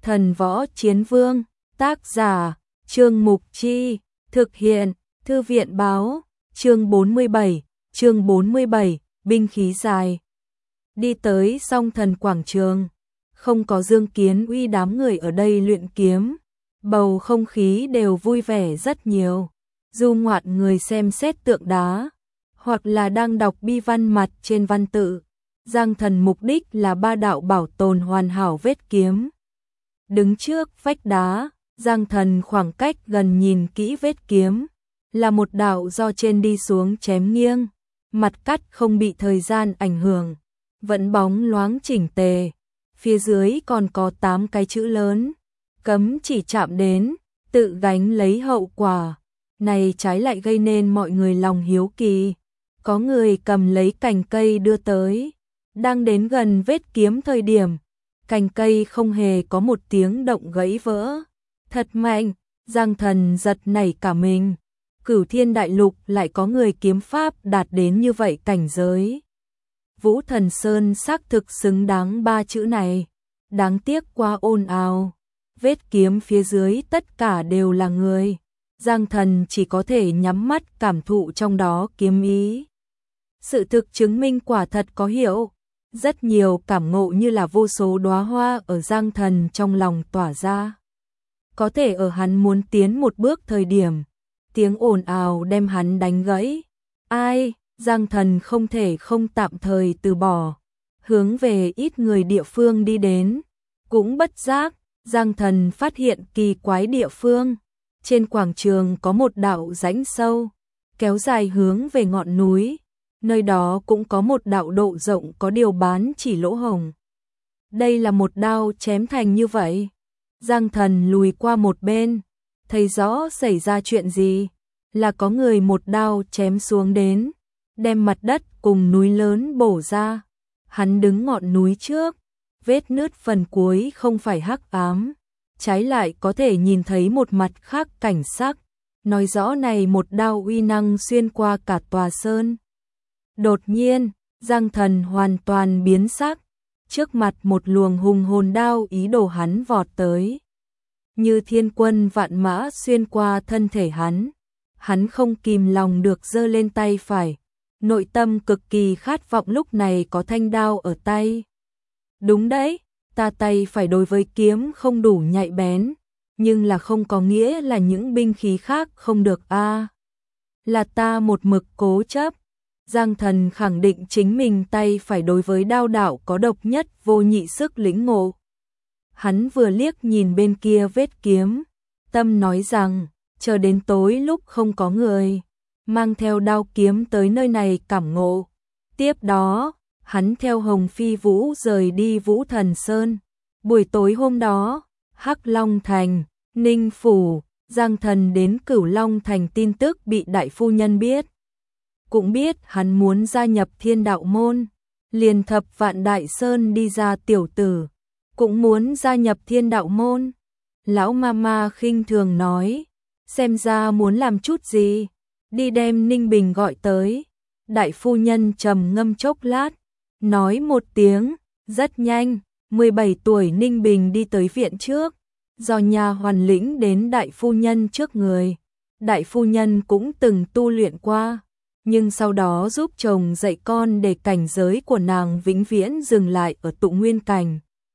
Thần Võ Chiến Vương, tác giả, Trương Mục Chi, thực hiện, Thư viện báo, chương 47, binh khí dài. Đi tới Song Thần Quảng Trường, không có Dương Kiến Uy đám người ở đây luyện kiếm, bầu không khí đều vui vẻ rất nhiều. Du ngoạn người xem xét tượng đá, hoặc là đang đọc bi văn mặt trên văn tự. Giang Thần mục đích là ba đạo bảo tồn hoàn hảo vết kiếm. Đứng trước vách đá, Giang Thần khoảng cách gần nhìn kỹ vết kiếm, là một đạo do trên đi xuống chém nghiêng, mặt cắt không bị thời gian ảnh hưởng, vẫn bóng loáng chỉnh tề. Phía dưới còn có 8 cái chữ lớn, cấm chỉ chạm đến, tự gánh lấy hậu quả. Này trái lại gây nên mọi người lòng hiếu kỳ. Có người cầm lấy cành cây đưa tới, đang đến gần vết kiếm thời điểm, cành cây không hề có một tiếng động gãy vỡ. Thật mạnh, Giang Thần giật nảy cả mình. Cửu Thiên Đại Lục lại có người kiếm pháp đạt đến như vậy cảnh giới. Vũ Thần Sơn xác thực xứng đáng 3 chữ này. Đáng tiếc quá ồn ào, vết kiếm phía dưới tất cả đều là người. Giang Thần chỉ có thể nhắm mắt cảm thụ trong đó kiếm ý. Sự thực chứng minh quả thật có hiệu. Rất nhiều cảm ngộ như là vô số đóa hoa ở Giang Thần trong lòng tỏa ra. Có thể ở hắn muốn tiến một bước thời điểm, tiếng ồn ào đem hắn đánh gãy. Ai, Giang Thần không thể không tạm thời từ bỏ, hướng về ít người địa phương đi đến. Cũng bất giác, Giang Thần phát hiện kỳ quái địa phương. Trên quảng trường có một đạo rãnh sâu, kéo dài hướng về ngọn núi. Nơi đó cũng có một đạo độ rộng có điều bán chỉ lỗ hổng. Đây là một đao chém thành như vậy. Giang Thần lùi qua một bên, thấy rõ xảy ra chuyện gì. Là có người một đao chém xuống đến, đem mặt đất cùng núi lớn bổ ra. Hắn đứng ngọn núi trước, vết nứt phần cuối không phải hắc ám, trái lại có thể nhìn thấy một mặt khác cảnh sắc, nói rõ này một đao uy năng xuyên qua cả tòa sơn. Đột nhiên, Giang Thần hoàn toàn biến sắc, trước mặt một luồng hùng hồn đao ý đồ hắn vọt tới. Như thiên quân vạn mã xuyên qua thân thể hắn không kìm lòng được giơ lên tay phải, nội tâm cực kỳ khát vọng lúc này có thanh đao ở tay. Đúng đấy, ta tay phải đối với kiếm không đủ nhạy bén, nhưng là không có nghĩa là những binh khí khác không được a. Là ta một mực cố chấp. Giang Thần khẳng định chính mình tay phải đối với đao đạo có độc nhất vô nhị sức lĩnh ngộ. Hắn vừa liếc nhìn bên kia vết kiếm, tâm nói rằng, chờ đến tối lúc không có người, mang theo đao kiếm tới nơi này cảm ngộ. Tiếp đó, hắn theo Hồng Phi Vũ rời đi Vũ Thần Sơn. Buổi tối hôm đó, Hắc Long Thành, Ninh Phủ, Giang Thần đến Cửu Long Thành tin tức bị đại phu nhân biết. Cũng biết hắn muốn gia nhập Thiên Đạo Môn, liền Thập Vạn Đại Sơn đi ra tiểu tử, cũng muốn gia nhập Thiên Đạo Môn. Lão mama khinh thường nói, xem ra muốn làm chút gì, đi đem Ninh Bình gọi tới. Đại phu nhân trầm ngâm chốc lát, nói một tiếng, rất nhanh, 17 tuổi Ninh Bình đi tới viện trước, do nha hoàn lĩnh đến đại phu nhân trước người. Đại phu nhân cũng từng tu luyện qua, nhưng sau đó giúp chồng dạy con để cảnh giới của nàng vĩnh viễn dừng lại ở tụ nguyên cảnh.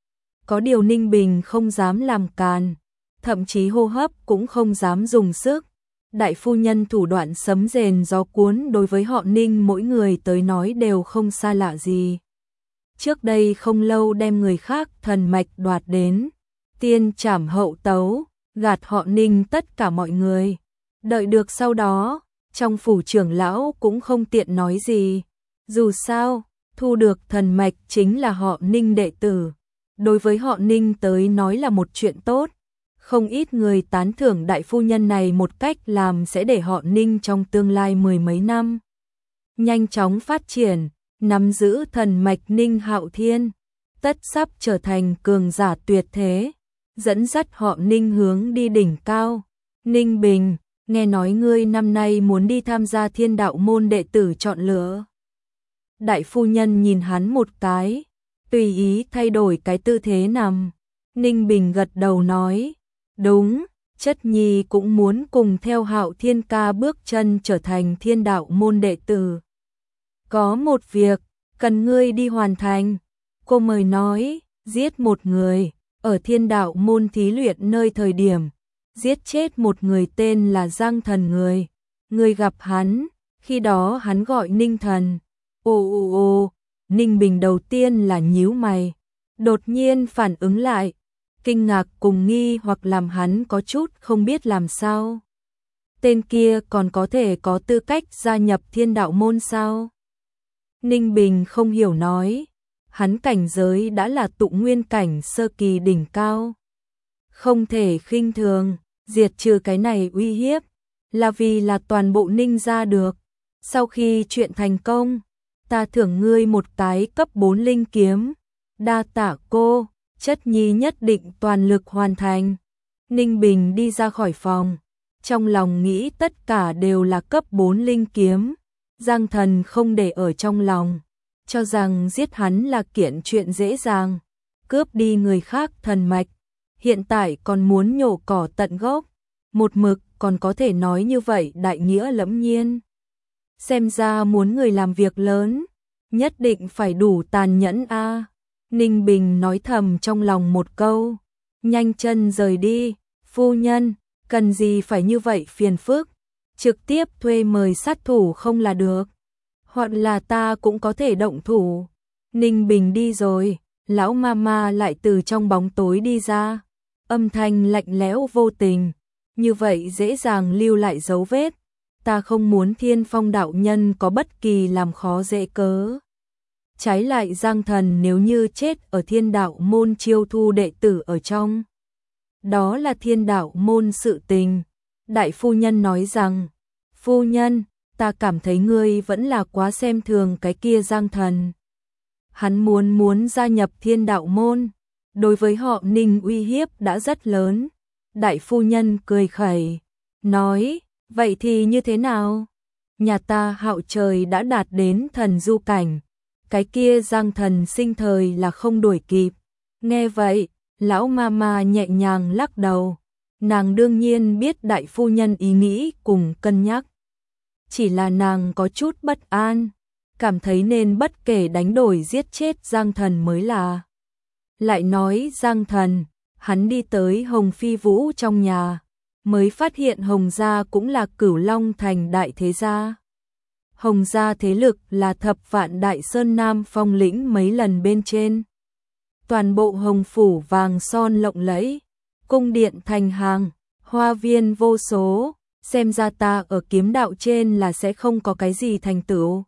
Có điều Ninh Bình không dám làm càn, thậm chí hô hấp cũng không dám dùng sức. Đại phu nhân thủ đoạn sấm rền gió cuốn đối với họ Ninh mỗi người tới nói đều không xa lạ gì. Trước đây không lâu đem người khác thần mạch đoạt đến, tiên trảm hậu tấu, gạt họ Ninh tất cả mọi người. Đợi được sau đó, trong phủ trưởng lão cũng không tiện nói gì. Dù sao, thu được thần mạch chính là họ Ninh đệ tử. Đối với họ Ninh tới nói là một chuyện tốt. Không ít người tán thưởng đại phu nhân này một cách làm sẽ để họ Ninh trong tương lai 10 mấy năm nhanh chóng phát triển, nắm giữ thần mạch Ninh Hạo Thiên, tất sắp trở thành cường giả tuyệt thế, dẫn dắt họ Ninh hướng đi đỉnh cao. Ninh Bình, nghe nói ngươi năm nay muốn đi tham gia Thiên Đạo Môn đệ tử chọn lựa. Đại phu nhân nhìn hắn một cái, tùy ý thay đổi cái tư thế nằm. Ninh Bình gật đầu nói, đúng, chất nhi cũng muốn cùng theo Hạo Thiên ca bước chân trở thành Thiên Đạo môn đệ tử. Có một việc, cần ngươi đi hoàn thành. Cô mời nói, giết một người, ở Thiên Đạo môn thí luyện nơi thời điểm, giết chết một người tên là Giang Thần người. Ngươi gặp hắn, khi đó hắn gọi Ninh Thần. Ồ, Ninh Bình đầu tiên là nhíu mày, đột nhiên phản ứng lại, kinh ngạc cùng nghi hoặc làm hắn có chút không biết làm sao. Tên kia còn có thể có tư cách gia nhập Thiên Đạo môn sao? Ninh Bình không hiểu nói, hắn cảnh giới đã là tụ nguyên cảnh sơ kỳ đỉnh cao. Không thể khinh thường, diệt trừ cái này uy hiếp, là vì là toàn bộ Ninh gia được. Sau khi chuyện thành công, ta thưởng ngươi một cái cấp 4 linh kiếm. Đa tạ cô, chất nhi nhất định toàn lực hoàn thành. Ninh Bình đi ra khỏi phòng, trong lòng nghĩ tất cả đều là cấp 4 linh kiếm. Giang Thần không để ở trong lòng, cho rằng giết hắn là kiện chuyện dễ dàng, cướp đi người khác thần mạch, hiện tại còn muốn nhổ cỏ tận gốc, một mực còn có thể nói như vậy đại nghĩa lẫm nhiên. Xem ra muốn người làm việc lớn, nhất định phải đủ tàn nhẫn a. Ninh Bình nói thầm trong lòng một câu, nhanh chân rời đi. Phu nhân, cần gì phải như vậy phiền phức, trực tiếp thuê mời sát thủ không là được, hoặc là ta cũng có thể động thủ. Ninh Bình đi rồi, lão mama lại từ trong bóng tối đi ra, âm thanh lạnh lẽo vô tình, như vậy dễ dàng lưu lại dấu vết. Ta không muốn Thiên Phong đạo nhân có bất kỳ làm khó dễ cớ. Trái lại Giang Thần nếu như chết ở Thiên Đạo môn chiêu thu đệ tử ở trong, đó là Thiên Đạo môn sự tình. Đại phu nhân nói rằng, phu nhân, ta cảm thấy ngươi vẫn là quá xem thường cái kia Giang Thần. Hắn muốn gia nhập Thiên Đạo môn, đối với họ Ninh uy hiếp đã rất lớn. Đại phu nhân cười khẩy, nói, vậy thì như thế nào? Nhà ta Hạo trời đã đạt đến thần du cảnh, cái kia Giang Thần sinh thời là không đuổi kịp. Nghe vậy, lão mama nhẹ nhàng lắc đầu, nàng đương nhiên biết đại phu nhân ý nghĩ cùng cân nhắc. Chỉ là nàng có chút bất an, cảm thấy nên bất kể đánh đổi giết chết Giang Thần mới là. Lại nói Giang Thần, hắn đi tới Hồng Phi Vũ trong nhà, mới phát hiện Hồng gia cũng là Cửu Long thành đại thế gia. Hồng gia thế lực là thập vạn đại sơn Nam Phong lĩnh mấy lần bên trên. Toàn bộ Hồng phủ vàng son lộng lẫy, cung điện thành hàng, hoa viên vô số, xem ra ta ở kiếm đạo trên là sẽ không có cái gì thành tựu.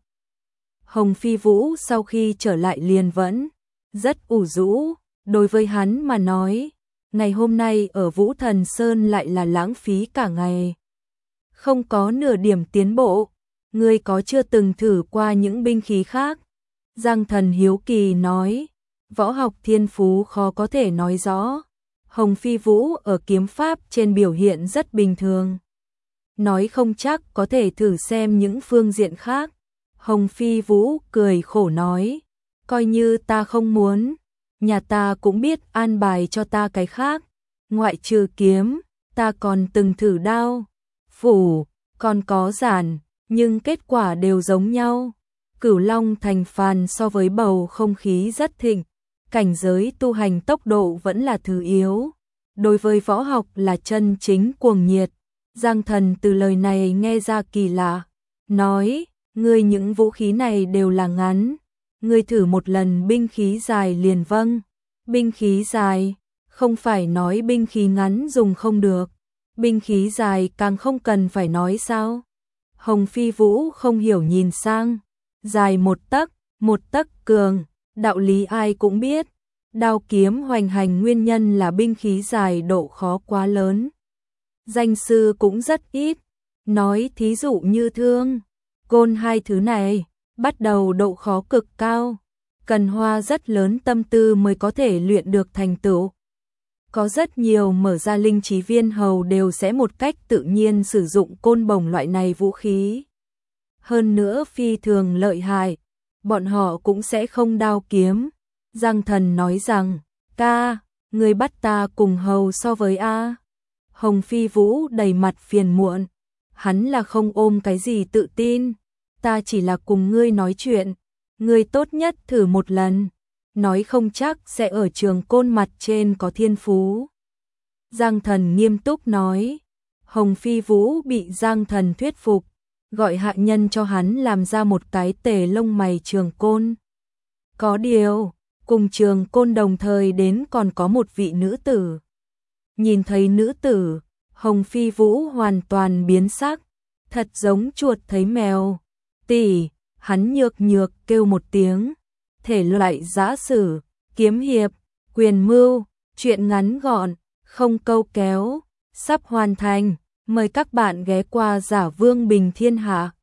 Hồng Phi Vũ sau khi trở lại liền vẫn rất ủ rũ, đối với hắn mà nói, ngày hôm nay ở Vũ Thần Sơn lại là lãng phí cả ngày. Không có nửa điểm tiến bộ, ngươi có chưa từng thử qua những binh khí khác? Giang Thần hiếu kỳ nói, võ học thiên phú khó có thể nói rõ. Hồng Phi Vũ ở kiếm pháp trên biểu hiện rất bình thường, nói không chắc có thể thử xem những phương diện khác. Hồng Phi Vũ cười khổ nói, coi như ta không muốn, nhà ta cũng biết an bài cho ta cái khác, ngoại trừ kiếm, ta còn từng thử đao, phủ, còn có giản, nhưng kết quả đều giống nhau. Cửu Long thành phàn so với bầu không khí rất thịnh, cảnh giới tu hành tốc độ vẫn là thứ yếu, đối với võ học là chân chính cuồng nhiệt. Giang Thần từ lời này nghe ra kỳ lạ, nói, ngươi những vũ khí này đều là ngắn, ngươi thử một lần binh khí dài liền. Vâng, binh khí dài, không phải nói binh khí ngắn dùng không được, binh khí dài càng không cần phải nói sao? Hồng Phi Vũ không hiểu nhìn sang, dài một tấc cường, đạo lý ai cũng biết, đao kiếm hoành hành nguyên nhân là binh khí dài độ khó quá lớn. Danh sư cũng rất ít, nói thí dụ như thương, côn hai thứ này, bắt đầu độ khó cực cao, cần hoa rất lớn tâm tư mới có thể luyện được thành tựu. Có rất nhiều mở ra linh trí viên hầu đều sẽ một cách tự nhiên sử dụng côn bổng loại này vũ khí. Hơn nữa phi thường lợi hại, bọn họ cũng sẽ không đao kiếm. Giang Thần nói rằng, ca, Ngươi bắt ta cùng hầu so với a? Hồng Phi Vũ đầy mặt phiền muộn, hắn là không ôm cái gì tự tin, ta chỉ là cùng ngươi nói chuyện, ngươi tốt nhất thử một lần, nói không chắc sẽ ở Trường Côn mặt trên có thiên phú. Giang Thần nghiêm túc nói. Hồng Phi Vũ bị Giang Thần thuyết phục, gọi hạ nhân cho hắn làm ra một cái tề lông mày Trường Côn. Có điều, cùng Trường Côn đồng thời đến còn có một vị nữ tử. Nhìn thấy nữ tử, Hồng Phi Vũ hoàn toàn biến sắc, thật giống chuột thấy mèo. Tỷ, hắn nhược nhược kêu một tiếng, thể loại giã sử, kiếm hiệp, quyền mưu, chuyện ngắn gọn, không câu kéo, sắp hoàn thành, mời các bạn ghé qua Giả Vương Bình Thiên Hạ.